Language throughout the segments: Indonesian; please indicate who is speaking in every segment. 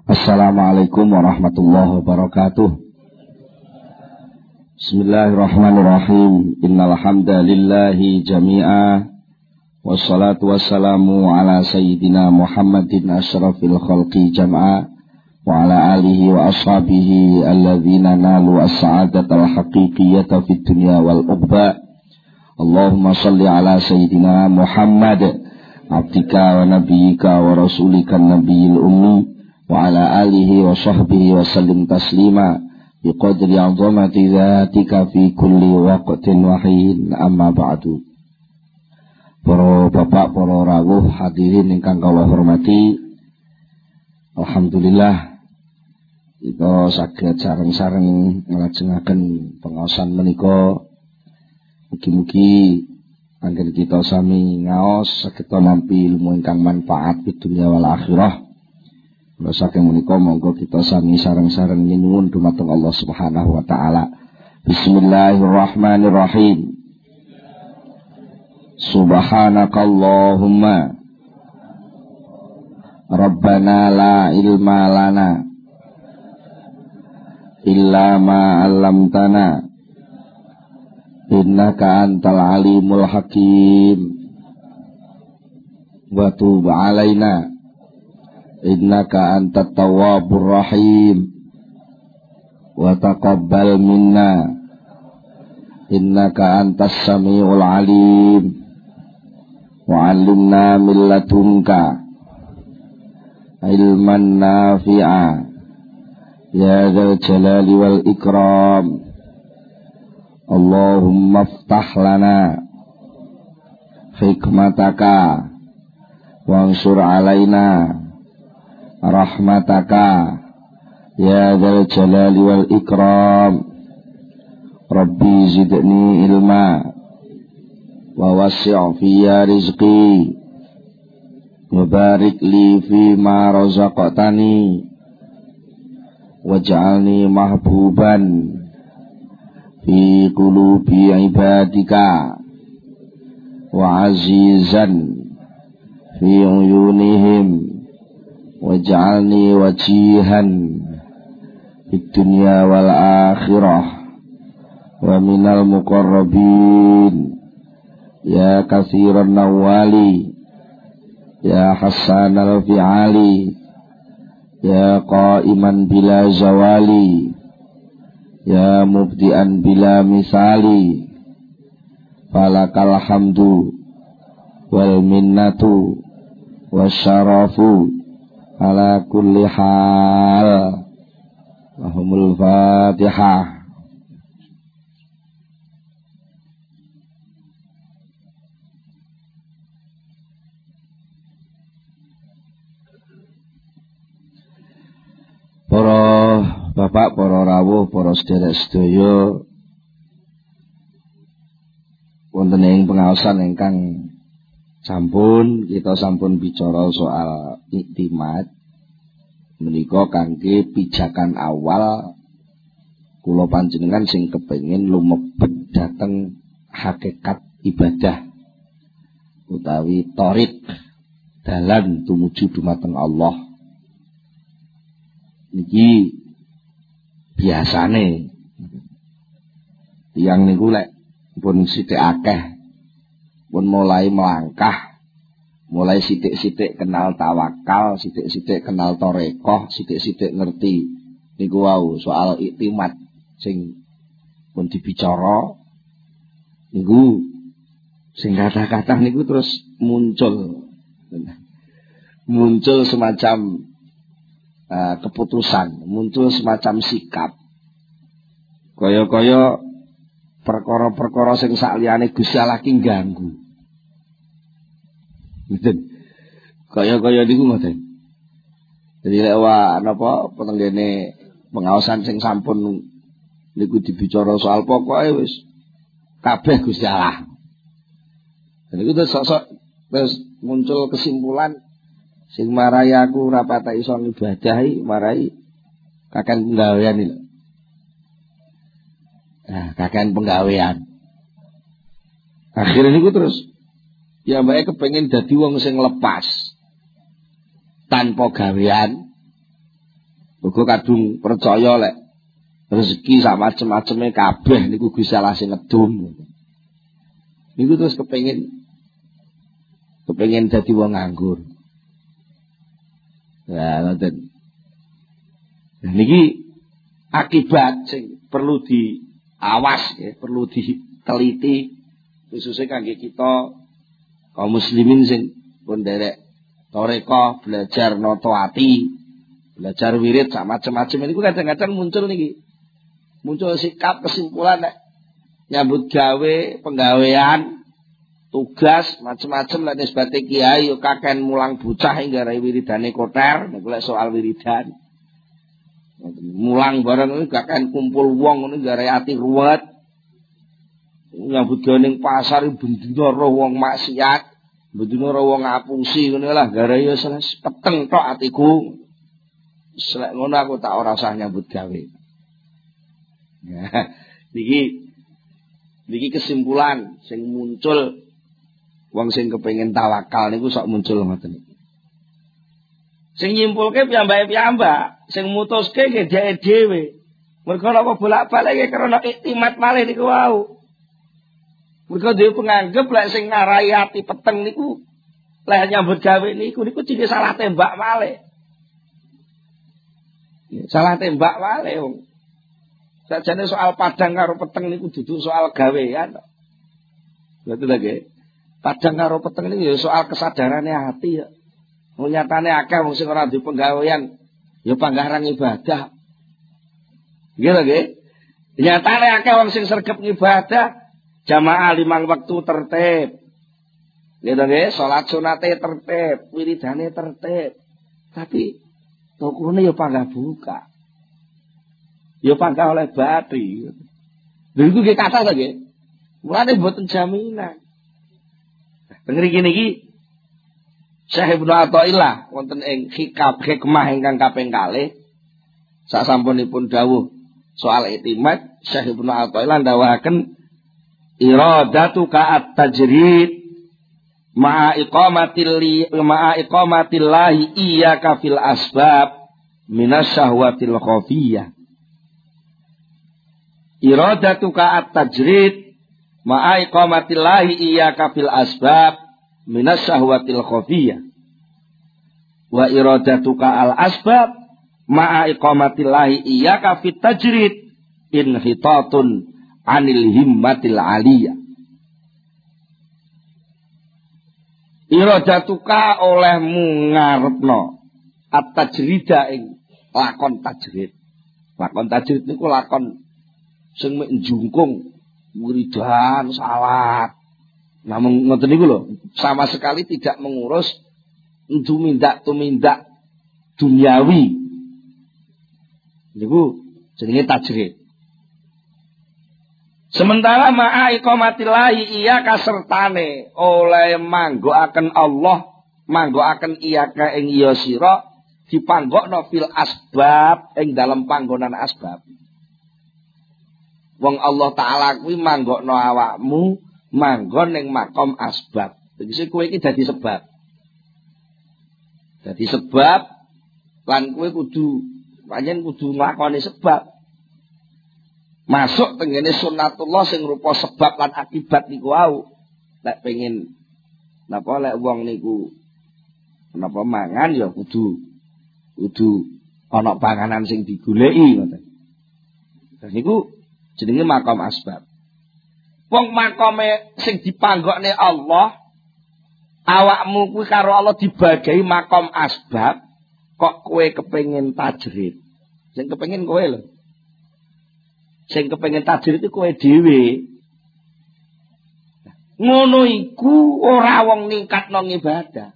Speaker 1: Assalamualaikum warahmatullahi wabarakatuh. Bismillahirrahmanirrahim. Innal hamdalillahi jami'a wassalatu wassalamu ala sayyidina Muhammadin asyrafil khalqi jam'a wa ala alihi wa ashabihi alladzina nalu as-sa'adatal haqiqiyyata fid dunya wal ukhra. Allahumma shalli ala sayyidina Muhammad abdika wa nabiyyika wa rasulika nabiyil ummi wa ala alihi wa sahbihi wa sallim taslima biqadri 'azamati dzatika fi kulli waqtin wa hin, amma ba'du. Para bapak, para rawuh hadirin ingkang kula hormati, alhamdulillah kita saged sareng-sareng nglajengaken pengaosan menika. Mugi-mugi anggen kita sami ngaos saged nampi ilmu ingkang manfaat di dunia wal akhirah. Kula saking menika monggo kita sami sareng-sareng nyuwun dumateng Allah Subhanahu wa taala. Bismillahirrahmanirrahim. Subhanakallahumma Rabbana la ilma lana illa ma 'allamtana innaka antal alimul hakim wa tub 'alaina innaka antat tawwabur rahim wa taqabbal minna innaka antas samiul alim wa 'allimna min ladunka ilman nafi'a ya dzal jalali wal ikram. Allahumma iftah lana hikmataka wansur alaina rahmataka ya dzal jalali wal ikram. Rabbi zidni ilma wa wasi' fiyya rizqi wa barik li fi ma razaqtani waj'alni mahbuban fi qulubi ibadika wa azizan fi uyunihim waj'alni wajihan fid dunya wal akhirah wa minal muqarrabin ya katsiran nawali ya hasanal fi'ali ya qa'iman bila zawali ya mubdi'an bila misali falakal hamdu wal minnatu wasyarafu ala kulli hal. Allahumul Fatihah. Para bapak, para rawuh, para sedherek sedaya, wonten ing pengaosan ingkang kita sampun bicara soal iktimat menika kangge pijakan awal kula panjenengan sing kepengin lumebet dhateng hakikat ibadah utawi thariq dalan tumuju dumateng Allah. Niki biasane tiyang niku lek pun sithik akeh pun mulai melangkah, mulai sithik-sithik kenal tawakal, sithik-sithik kenal tarekah, sithik-sithik ngerti niku wau soal iktimat sing pun dibicara niku sing kata-kata niku terus muncul semacam keputusan, muncul semacam sikap kaya-kaya perkara-perkara sing sakliyane Gusti Allah ki ganggu. Ngoten. Kaya-kaya niku ngoten. Jadi lek napa penenggene pengaosan sing sampun niku dibicara soal pokoke wis kabeh Gusti Allah. Dan iku terus muncul kesimpulan sing marai aku ora patek iso ngibadahi marai kakan penggawean iki lho. Nah, kakan penggawean. Akhire niku terus ya mbake kepengin dadi wong sing lepas tanpa gawean Uga kadung percaya lek rezeki sak macem-maceme kabeh niku Gusti Allah sing ngedum. Niku terus kepengin dadi wong nganggur. Ya, ngoten. Nah, niki akibat sing perlu diawas ya, perlu diteliti khususnya kangge kita kaum muslimin sing pun derek toreko belajar noto ati, belajar wirid sak macam-macam niku kadang-kadang muncul niki. Muncul sikap kesimpulan nek nyambut gawe, penggawean, tugas macam-macam lek nisbate kiai yo kaken mulang bocah hingga rai wiridane koter nek lek soal wiridan. Mulang bareng iki kaken kumpul wong ngono gawe ati ruwet. Nyambut gawe ning pasar bendina roh wong maksiat, bendina roh wong ngapusi ngono lah gawe yo peteng tok atiku. Selek ngono aku tak ora usah nyambut gawe. Nah, niki kesimpulan sing muncul wong sing kepengin tawakal niku sok muncul ngoten iki. Sing nyimpulke piyambake-piyambak, sing mutuske nggih dhek dhewe. Mergo napa bolak-balik nggih krana iktimat malih niku wau. Mergo dhewe penganggep lek sing ngarai ati peteng niku lek nyambut gawe niku dene salah tembak malih. Salah tembak malih wong. Sajane soal padang karo peteng niku dudu soal gawean. Betul lagi. Padang karo peteng niku ya soal kesadarane ati ya. Nyatane akeh wong sing ora duwe penggawean ya panggarang ibadah. Nggih lho nggih. Nyatane akeh wong sing sregep ibadah jamaah 5 waktu tertib. Nggih lho nggih, salat sunate tertib, wiridane tertib. Tapi tokone ya panggah buka. Ya panggah oleh bathi. Lha iku nggih kathah to nggih. Mulane mboten jaminan. Mriki niki Syekh Ibnu Athaillah wonten ing hikmah ingkang kaping kalih sasampunipun dawuh soal iktimat, Syekh Ibnu Athaillah ndawuhaken iradatuka at-tajrid ma'a iqamatillahi iyyaka fil asbab minasyahwatil khafiyah. Iradatuka at-tajrid ma'a iqamatillahi iyyaka fil asbab minasyahwatil khafiyah. Wa iradatuka al asbab ma'a iqamatillahi iyyaka fit tajrid inhitatun anil himmatil aliyah. Iradatuka olehmu ngarepno at-tajrida ing lakon tajrid. Lakon tajrid niku lakon sing mek njungkung wiridan salat. Namun ngoten niku lho, sama sekali tidak mengurus tumindak duniawi. Niku jenenge tajrid. Sementara ma'a iqamatillahi iya kasertane oleh manggoaken Allah, manggoaken iya ka ing iya sira dipanggokno fil asbab ing dalam panggonan asbab. Wong Allah Ta'ala kuwi manggokno awakmu manggon ning makom asbab. Tegese kowe iki dadi sebab. Dadi sebab lan kowe kudu nglakoni sebab. Masuk tengene sunnatullah sing rupa sebab lan akibat niku wau. Lek pengin napa lek wong niku napa mangan ya kudu ana panganan sing digoleki ngoten. Lah niku jenenge makom asbab. Wong makome sing dipanggokne Allah, awakmu kuwi karo Allah dibagi makom asbab, kok kowe kepengin tajrid. Sing kepengin kowe lho. Sing kepengin tajrid itu kowe dhewe. Ngono iku ora wong ningkatno ibadah.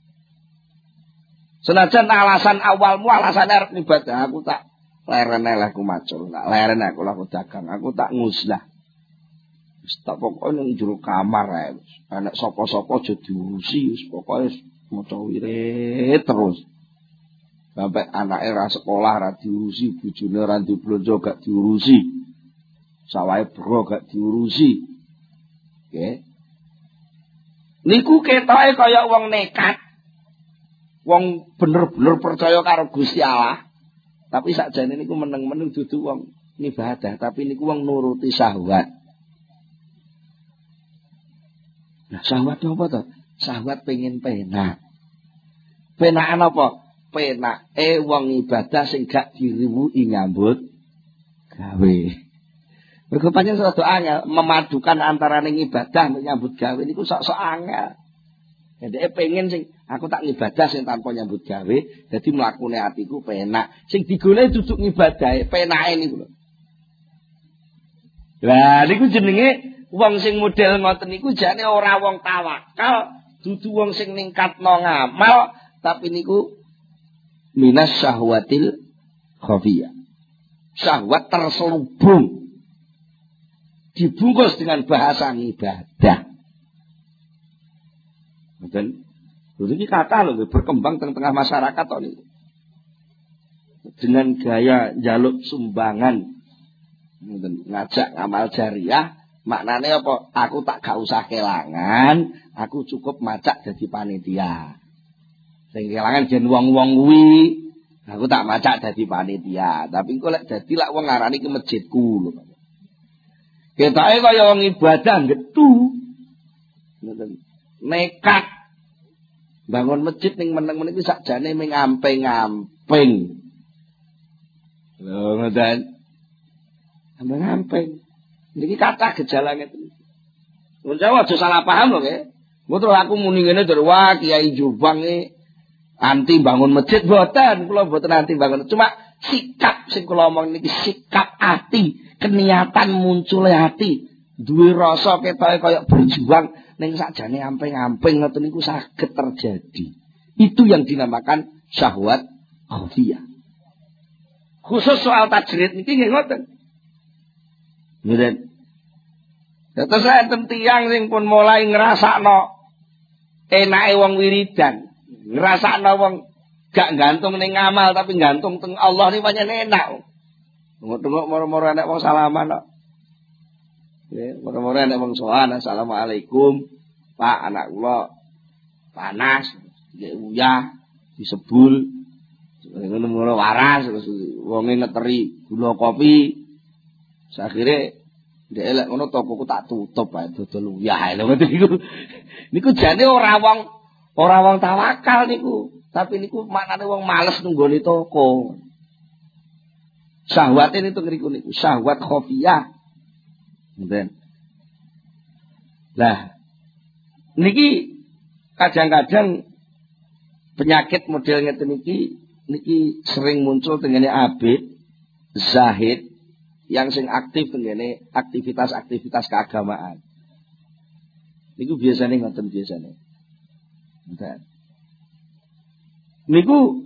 Speaker 1: Senajan alasan awalmu alasan arep ibadah, aku tak leren aku macul, tak leren aku laku dagang, aku tak nguslah. Wis tak pokoke ning jero kamar ae. Anak sapa-sapa aja diurusi, wis pokoke maca wirid terus. Sampai anake ra sekolah ra diurusi, bojone ra diblonjo gak diurusi. Sawahe bro gak diurusi. Nggih. Niku ketoke kaya wong nekat. Wong bener-bener percaya karo Gusti Allah. Tapi sakjane niku meneng-meneng dudu wong ibadah, tapi niku wong nuruti syahwat. Nah, syahwat apa to? Syahwat pengen penak. Penakan apa? Penake wong ibadah sing gak diriwuhi nyambut gawe. Mergo pancen rada angel memadukan antarané ibadah menyambut gawe niku sok-sok angel. Dhek pengen sing aku tak ngibadah sing tanpa nyambut gawe, dadi mlakune atiku penak. Sing digoleki duduk ngibadahe, penake niku lho. Lah niku jenenge wong sing model ngoten niku jane ora wong tawakal, dudu wong sing ningkatno ngamal, tapi niku minas syahwatil khafiyah. Syahwat terselubung. Dibungkus dengan bahasa ibadah. Dan ini kata loh berkembang tengah masyarakat toh ini. Dengan gaya jaluk sumbangan, ngajak ngamal jariah, maknanya apa? Aku tak gak usah kelangan, aku cukup macak jadi panitia. Sing kelangan jen wong-wong kuwi, aku tak macak jadi panitia. Tapi kok lek dadi lak wong ngarani ke masjidku lho. Ketoke kaya wong ibadah getu. Nekat bangun masjid ning meneng-meneng iki sakjane ming amping-amping. Lho ngoten. Amping-amping. Niki kathah gejalane itu. Mun Jawa aja salah paham lho nggih. Mboten aku muni ngene tur wah Kiai Jombang iki anti bangun masjid mboten, kula mboten anti bangun. Cuma sikap sing kula omong niki sikap ati, keniatan muncul ati, duwe rasa ketoke kaya berjuang ning sakjane amping-amping ngoten niku saged terjadi. Itu yang dinamakan syahwat khafiyah. Khusus soal tajrid niki nggih ngoten. Nggih. Terus enten tiyang sing pun mulai ngrasakno enake wong wiridan, ngrasakno wong gak gantung ning ngamal tapi gantung teng Allah ni pancen enak. Tengok-tengok moro-moro anak wong salaman kok. Nggih, moro-moro anak wong sowan, assalamualaikum. Pak, anak kula panas, nggih uyah, disebul. Ngono moro waras terus wonge ngeteri gula kopi. Sakhire ndek lek ngono tokoku tak tutup ae dodol uyah lho ngoten niku. Niku jane ora wong tawakal niku, tapi niku maknane wong males nunggoni toko. Syahwat ini tuh ngeriku niku, syahwat khafiyah. Ngoten. Lah niki kadang-kadang penyakit model ngeten niki sering muncul tengene abid, zahid yang sing aktif tengene aktivitas-aktivitas keagamaan. Niku biasane ngoten biasane. Ngoten. Niku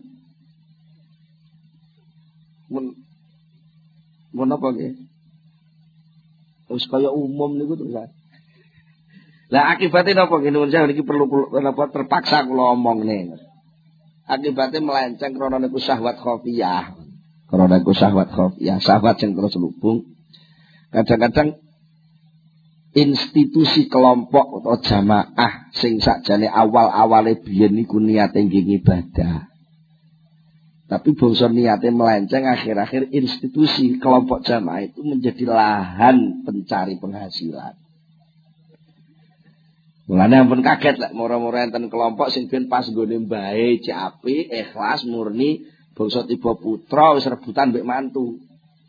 Speaker 1: mun apa nggih? Wis kaya umum niku terus. Lah akibatnya napa nggih nuwun sewu niki perlu napa terpaksa kula omongne. Akibatnya melenceng krana niku syahwat khafiyah. Krana niku syahwat khafiyah, syahwat sing terselubung. Kadang-kadang institusi kelompok atau jamaah sing sakjane awal-awale biyen niku niate nggih ibadah. Tapi bangsa niate melenceng, akhir-akhir institusi kelompok jamaah itu menjadi lahan pencari penghasilan. Mulane ampun kaget lek moro-moro enten kelompok sing ben pas nggone mbae apik, ikhlas, murni, bangsa tiba putra wis rebutan mbek mantu.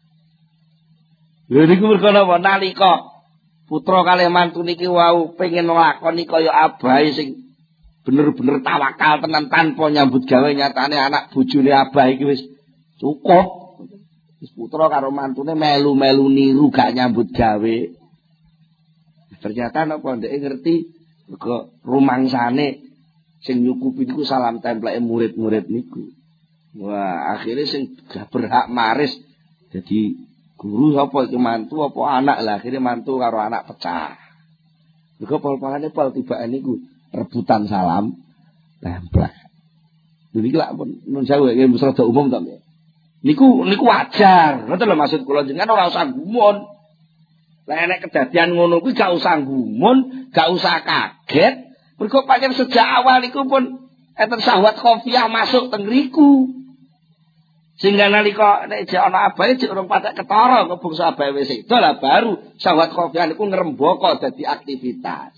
Speaker 1: Lha niku mergo napa nalika putra kalih mantu niki wau pengen nglakoni kaya abahe sing bener-bener tawakal tenan tanpa nyambut gawe, nyatane anak bojone abah iki wis cukup. Wis putra karo mantune melu-melu niru gak nyambut gawe. Ternyata napa ndek ngerti kok rumangsane sing nyukupi niku salam templeke murid-murid niku. Wah, akhirnya sing berhak maris jadi guru sapa iki mantu apa anak lah, akhirnya mantu karo anak pecah. Mergo pol-polane pol tibake niku rebutan salam templek. Niki lak pun nun sewu nggih rada umum to nggih. Niku wajar. Ngoten lho maksud kula jenengan ora usah gumun. Lah nek kedadian ngono kuwi gak usah gumun, gak usah kaget. Mergo pancen sejak awal niku pun enten syahwat khafiyah masuk teng riku. Sehingga nalika nek jek ana abahe jek urung patek ketara kok bangsa abahe wis sedo lah baru syahwat khafiyah niku ngrembaka dadi aktivitas.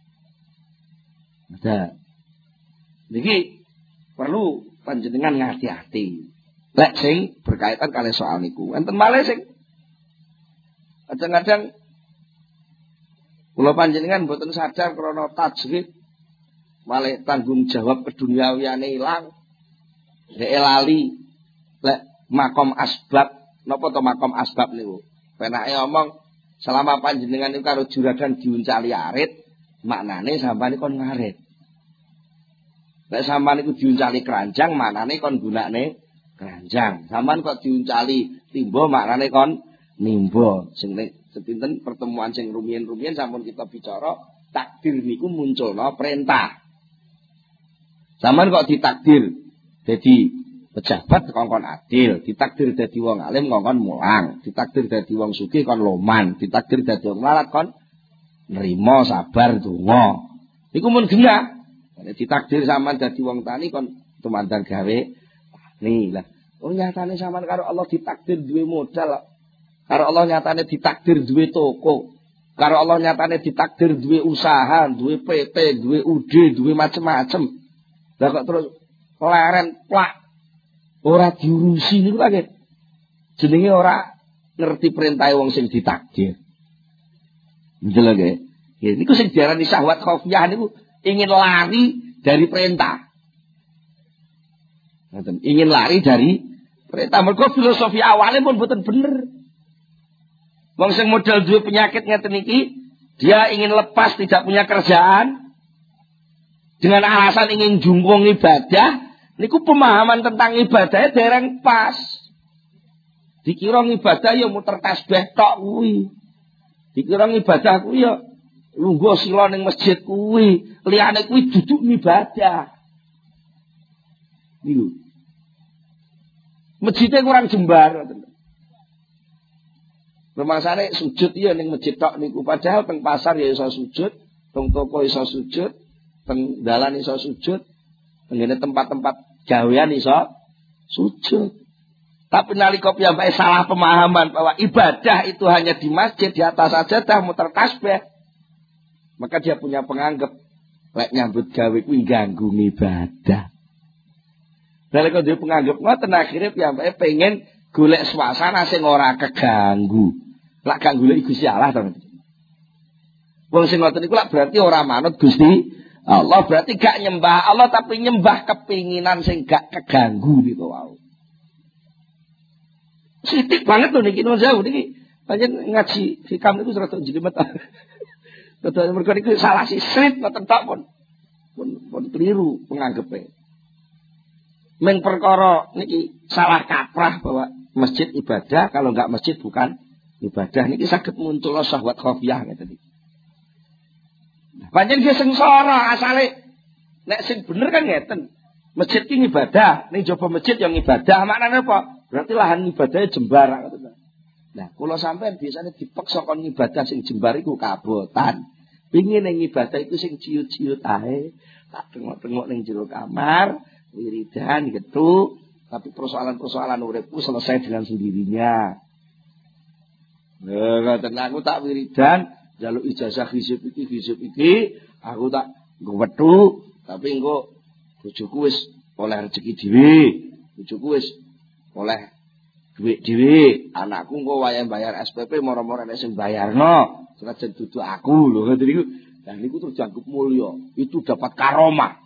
Speaker 1: Ada. Niki perlu panjenengan ngati-ati. Lek sing berkaitan kali soal niku. Enten malih sing kadang-kadang kula panjenengan mboten sadar krana tajrid malih tanggung jawab keduniawiyane ilang. Nek lali lek makom asbab napa to makom asbab niku. Penake omong selama panjenengan niku karo juragan diuncali arit, maknane sampeyan kon ngarit. Lek sampeyan niku diuncali keranjang, maknane kon gunakne keranjang. Sampeyan kok diuncali timba, maknane kon nimba. Sing sepinten pertemuan sing rumiyin-rumiyin sampun kita bicara, takdir niku munculna perintah. Sampeyan kok ditakdir dadi pejabat kongkon adil, ditakdir dadi wong alim kongkon mulang, ditakdir dadi wong sugih kon loman, ditakdir dadi wong larat kon nrimo sabar donga. Iku mun genah. Nek ditakdir sampean dadi wong tani kon tumandan gawe tani. Lah, oh nyatane sampean karo Allah ditakdir duwe modal. Karo Allah nyatane ditakdir duwe toko. Karo Allah nyatane ditakdir duwe usaha, duwe PT, duwe UD, duwe macem-macem. Lah kok terus leren plak ora diurusi niku lagi. Jenenge ora ngerti perintah wong sing ditakdir. Ndelok nggih. Ya niku sing diarani syahwat khafiyah niku ingin lari dari perintah. Ingin lari dari perintah. Mergo filosofi awalnya pun mboten bener. Wong sing modal duwe penyakit ngeten iki, dia ingin lepas tidak punya kerjaan dengan alasan ingin jungkung ibadah. Niku pemahaman tentang ibadahnya dereng pas. Dikira ibadah ya muter tasbih tok kuwi. Dikira ibadah kuwi ya lungguh sila ning masjid kuwi, liyane kuwi duduk ibadah. Niku. Masjidnya kurang jembar ngoten. Rumangsane sujud ya ning masjid tok niku, padahal teng pasar ya iso sujud, teng toko iso sujud, teng dalan iso sujud, teng tempat-tempat gawean iso sujud. Tapi nalika piyambake salah pemahaman bahwa ibadah itu hanya di masjid, di atas sajadah muter tasbih. Maka dia punya penganggap lek nyambut gawe kuwi ganggu ibadah. Nalika dia penganggap ngoten akhire piyambake pengen golek suasana sing ora keganggu. Lak ganggu lek Gusti Allah to. Wong sing ngoten iku lak berarti ora manut Gusti Allah, berarti gak nyembah Allah tapi nyembah kepinginan sing gak keganggu niku wae. Sitik banget lho niki nun jauh niki. Pancen ngaji hikam niku rada jelimet. Dadi mergo niku salah sisrit ngoten tok pun keliru penganggepe. Men perkara niki salah kaprah bahwa masjid ibadah, kalau enggak masjid bukan ibadah. Niki saged muncul syahwat khafiyah ngeten iki. Pancen ge sengsara asale nek sing bener kan ngeten. Masjid ki ibadah, ning jaba masjid yang ibadah. Maknane apa? Berarti lahan ibadahnya jembar ngoten. Nah, kula sampean biasane dipeksa kon ibadah sing jembar iku kabotan. Pingin ning ibadah itu sing ciut-ciut ae, tak tengok-tengok ning jero kamar, wiridan gitu, tapi persoalan-persoalan uripku selesai dengan sendirinya. Ngoten aku tak wiridan, njaluk ijazah hizib iki, aku tak ngwethu, tapi engko bojoku wis oleh rezeki dhewe, bojoku wis oleh duit dhewe, anakku engko wayah bayar SPP moro-moro nek sing bayarno. Senajan dudu aku lho ngoten niku. Lah niku terus dianggep mulya. Itu dapat karomah.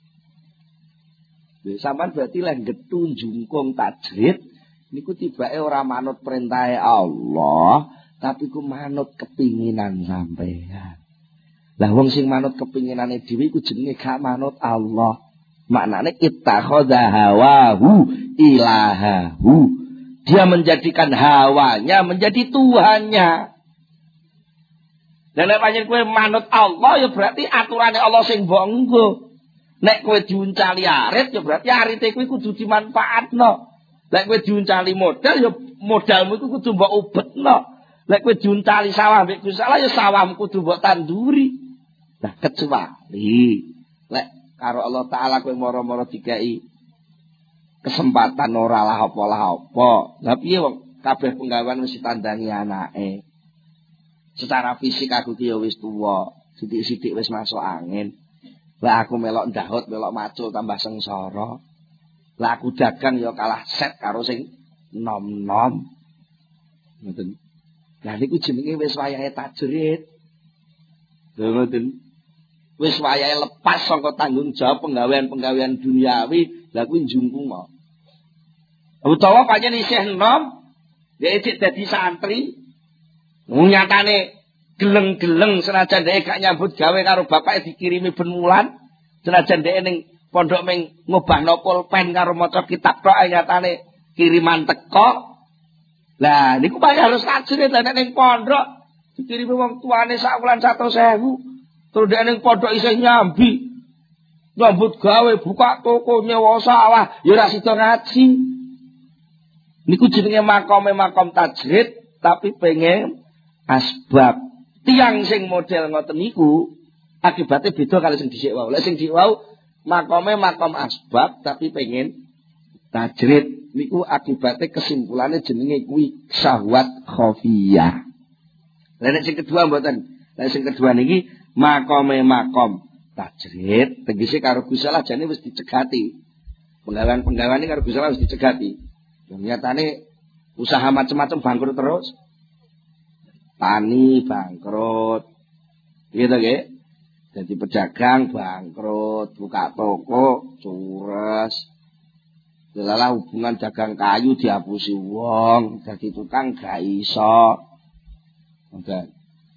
Speaker 1: Lha sampean berarti lek getun jungkung tajrid niku tibake ora manut perintahe Allah, tapi ku manut kepinginan sampean. Lah wong sing manut kepinginane dhewe iku jenenge gak manut Allah. Maknane ittakhadha hawahu ilahahu. Dia menjadikan hawanya menjadi Tuhannya. Dan nek pancen kowe manut Allah ya berarti aturane Allah sing mbok nggo. Nek kowe diuncali arit ya berarti arite kuwi kudu dimanfaatno. Nek kowe diuncali modal ya modalmu iku kudu mbok ubetno. Nek kowe diuncali sawah mbek Gusti Allah ya sawahmu kudu mbok tanduri. Nah kecuali lek karo Allah taala kowe moro-moro dikai kesempatan ora lah apa. Lah piye wong kabeh penggawean wis ditandangi anake. Secara fisik aku ki ya wis tuwa, sithik-sithik wis masuk angin. Lah aku melok ndahut, melok macul tambah sengsara. Lah aku dagang ya kalah set karo sing nom-nom. Ngoten. Lah niku jenenge wis wayahe tajrid. Lha ngoten. Wis wayahe lepas saka tanggung jawab penggawean-penggawean duniawi, lah kuwi njungku mau. Utawa pancen isih enom, dhek cek dadi santri. Nyatane geleng-geleng senajan dhek gak nyambut gawe karo bapake dikirimi ben wulan, senajan dhek ning pondok ming ngobahno pulpen karo maca kitab tok nyatane kiriman teko. Lah niku pancen harus tajrid lah ning pondok dikirimi wong tuane sak wulan 100.000. Terus dhek ning pondok isih nyambi. Nyambut gawe buka toko nyewa sawah ya ora sida ngaji. Niku jenenge makom tajrid tapi pengen asbab. Tiang sing model ngoten niku akibatnya beda karo sing dhisik wau. Lek sing dhisik wau makom asbab tapi pengen tajrid niku akibatnya kesimpulannya jenenge kuwi syahwat khafiyah. Lah sing kedua mboten. Lah sing kedua niki makom tajrid tegese karo Gusti Allah jane wis dicegati. Penggawean iki karo Gusti Allah wis dicegati. Nyatane usaha macam-macam bangkrut terus. Tani bangkrut. Gitu nggih. Jadi pedagang bangkrut, buka toko cures. Delalah hubungan dagang kayu dihapusi wong, dadi tukang gak iso. Ngoten.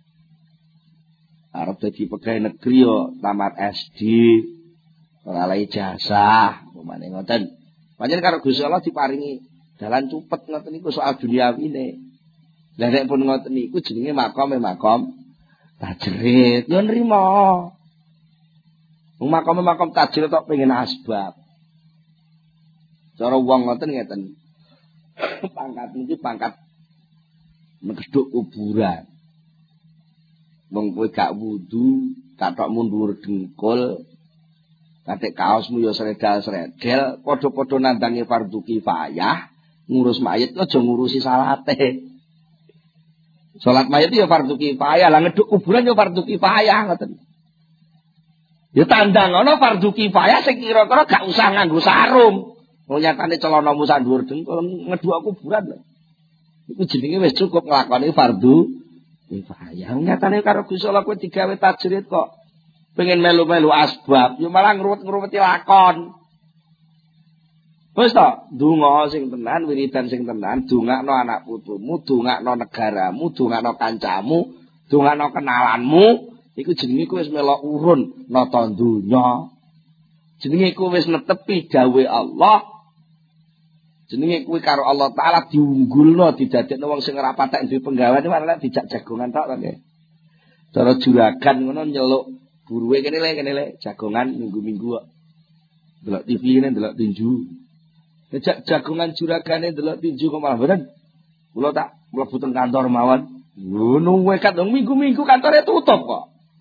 Speaker 1: Arep dadi pegawai negeri yo tamat SD, ora oleh ijazah, upamane ngoten. Pancen karo Gusti Allah diparingi dalan cupet ngoten niku soal duniawine. Lah nek pun ngoten niku jenenge makom tajrid. Yo nrimo. Wong makom tajrid tok pengen asbab. Cara wong ngoten ngeten. Pangkat niki pangkat megedhuk kuburan. Wong kowe gak wudu, katok mundur dengkul. Katik kaosmu yo sredal-sredel, padha-padha nandangi fardhu kifayah. Ngurus mayit aja ngurusi salate. Salat mayit ya fardhu kifayah, lah ngeduk kuburan ya fardhu kifayah ngoten. Ya tandangana fardhu kifayah sing kira-kira gak usah nganggo sarung. Wong nyatane celanamu sak dhuwur dengkul ngeduk kuburan lho. Iku jenenge wis cukup nglakoni fardhu kifayah. Nyatane karo Gusti Allah kowe digawe tajrid kok pengen melu-melu asbab, ya malah ngruwet-ngruweti lakon. Wis to, donga sing tenan, wiridan sing tenan, dongakno anak putumu, dongakno negaramu, dongakno kancamu, dongakno kenalanmu, iku jenenge kowe wis melok urun nata donya. Jenenge kowe wis netepi dawuh Allah. Jenenge kowe karo Allah Taala diunggulno, didadekno wong sing ora patek duwe penggawean malah dijak jagongan tok kan. Cara juragan ngono nyeluk buruwe kene le jagongan minggu-minggu kok. Delok TV ne delok tinju. Jagongan juragane delok tinju kok malah mboten. Kula tak mlebu teng kantor mawon. Ngono wae kan minggu-minggu kantore tutup kok.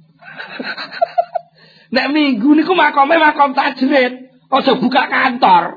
Speaker 1: Nek minggu niku makom tajrid, aja buka kantor.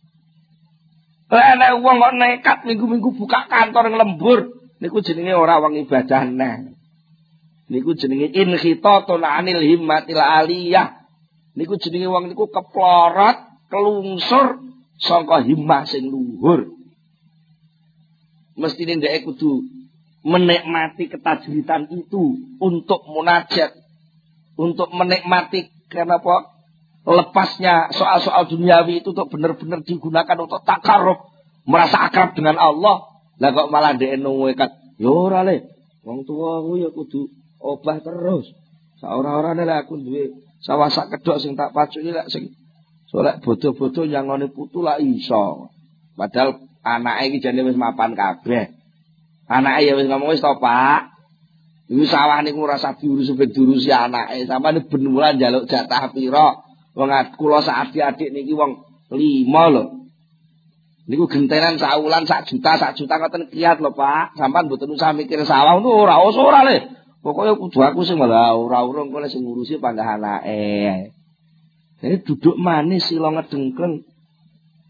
Speaker 1: Nek wong kok nekat minggu-minggu buka kantor nglembur, niku jenenge ora wong ibadah neh. Niku jenenge inkhitatun anil himmatil aliyah. Niku jenenge wong niku keplorot, kelungsur saka himmah sing luhur. Mestine ndek kudu menikmati ketajridan itu untuk munajat, untuk menikmati kenapa lepasnya soal-soal duniawi itu untuk benar-benar digunakan untuk takarrub, merasa akrab dengan Allah. Lah kok malah ndek nekat, yo ora le. Wong tuwa kuwi ya kudu obah terus. Saora-orane lek aku duwe sawah sak kedhok sing tak pacuki lek sing solek bodo-bodo nyangone putu lak iso. Padahal anake iki jane wis mapan kabeh. Anake ya wis ngomong wis to, Pak. Iku sawah niku ora usah diurus ben diurusi anake. Sampeyan ben wulan njaluk jatah pira? Wong kula sak adik-adik niki wong 5 lho. Niku gentenan sak wulan sak juta ngoten kiat lho, Pak. Sampeyan mboten usah mikir sawah niku ora le. Pokoke kudu aku sing malah ora urung kok sing ngurusi panggah anake. Jadi duduk manis sila ngedengkleng.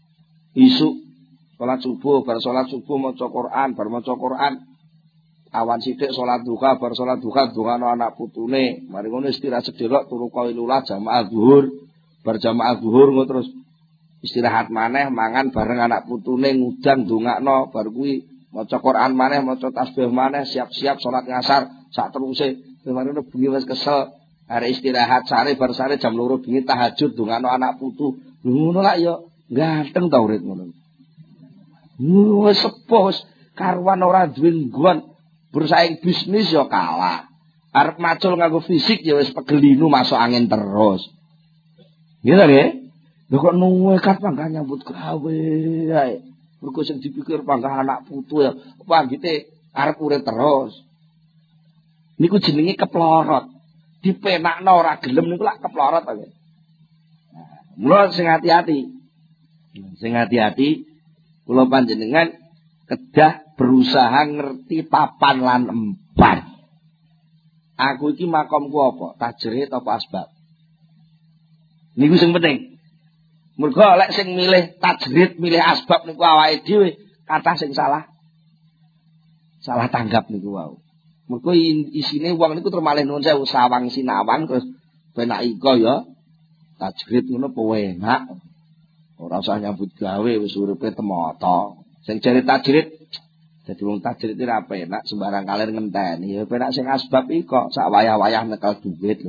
Speaker 1: isuk salat subuh, bar salat subuh maca Quran, bar maca Quran awan sithik salat duha, bar salat duha ndongakno anak putune, mari ngono istirahat sedherek turu qailula jamaah zuhur, bar jamaah zuhur ngono terus istirahat maneh mangan bareng anak putune ngudang ndongakno, bar kuwi maca Quran maneh, maca tasbih maneh, siap-siap salat ngasar sak teruse, mari ngono bengi wis kesel, arek istirahat sare bar sare jam 2 bengi tahajud ndongakno anak putu. Ngono lak ya ganteng ta urip ngono. Wis sepuh karuan ora duwe nggon, bersaing bisnis ya kalah. Arep macul nganggo fisik ya wis pegelinu masuk angin terus. Nggih ta nggih? Lho kok nuwekat pangkah nyambut gawe ae. Mergo sing dipikir pangkah anak putu ya panggite arep urip terus. Niku jenenge keplorot. Dipenakno ora gelem niku lak keplorot ta nggih. Mula sing hati-hati. Sing hati-hati kula panjenengan kedah berusaha ngerti papan lan empat. Aku iki makomku apa? Tajrid apa asbab? Niku sing penting. Mergo lek sing milih tajrid, milih asbab niku awake dhewe, kathah sing salah. Salah tanggap niku wau. Mergo isine wong niku termalih nuwun sewu sawang sinawang terus penak iko ya. Tajrid ngono penak. Ora usah nyambut gawe wis uripe temoto. Sing jare tajrid dadi wong tajrid iki ora penak sembarang kalir ngenteni. Ya penak sing asbab iki kok sak wayah-wayah nekal duit lho.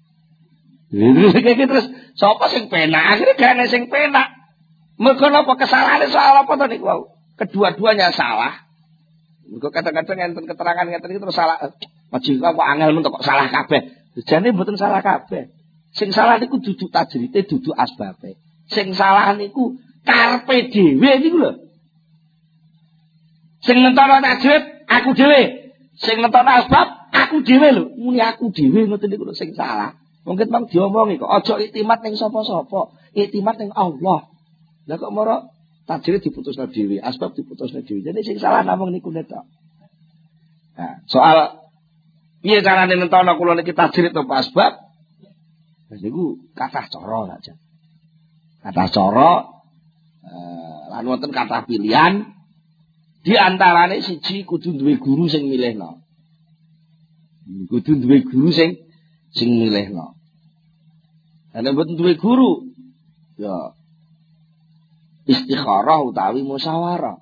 Speaker 1: Iki terus sapa sing penak? Akhire gak ana sing penak. Mergo napa kesalahane soal apa to niku wau? Kedua-duanya salah. Mergo kadang-kadang enten keterangan ngeten iki terus salah. Majikan kok angel men kok salah kabeh. Jane mboten salah kabeh. Sing salah niku dudu tajrite, dudu asbabe. Sing salah niku karepe dhewe niku lho. Sing nentono tajrid aku dhewe. Sing nentono asbab aku dhewe lho. Muni aku dhewe ngoten niku lho sing salah. Mungkin mang diomongi kok aja iktimat ning sapa-sapa, iktimat ning Allah. Lah kok moro tajrid diputusno dhewe, asbab diputusno dhewe. Jadi sing salah namung niku netok. Nah, soal piye carane nentono kula niki tajrid apa asbab? Niku kathah cara aja. Kathah cara lan wonten kathah pilihan. Di antarane siji kudu duwe guru sing milihno. Kudu duwe guru sing milihno. Ana mboten duwe guru ya istikharah utawi musyawarah.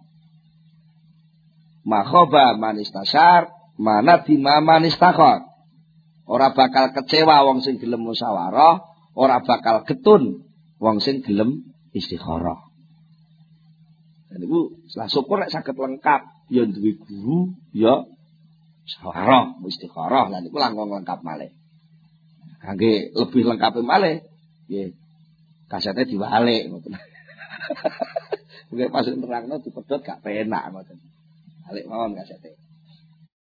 Speaker 1: Makhaba man istasyar, mana bima man istakhar. Ora bakal kecewa wong sing gelem musyawarah, ora bakal getun wong sing gelem istikharah. Dan iku salah syukur nek saged lengkap, ya duwe guru, ya musyawarah, istikharah, lan iku langkung lengkap malih. Kangge lebih lengkap malih, nggih. Kasete diwalik ngoten. Nggih pas nerangno dipedhot gak penak ngoten. Balik mawon kasete.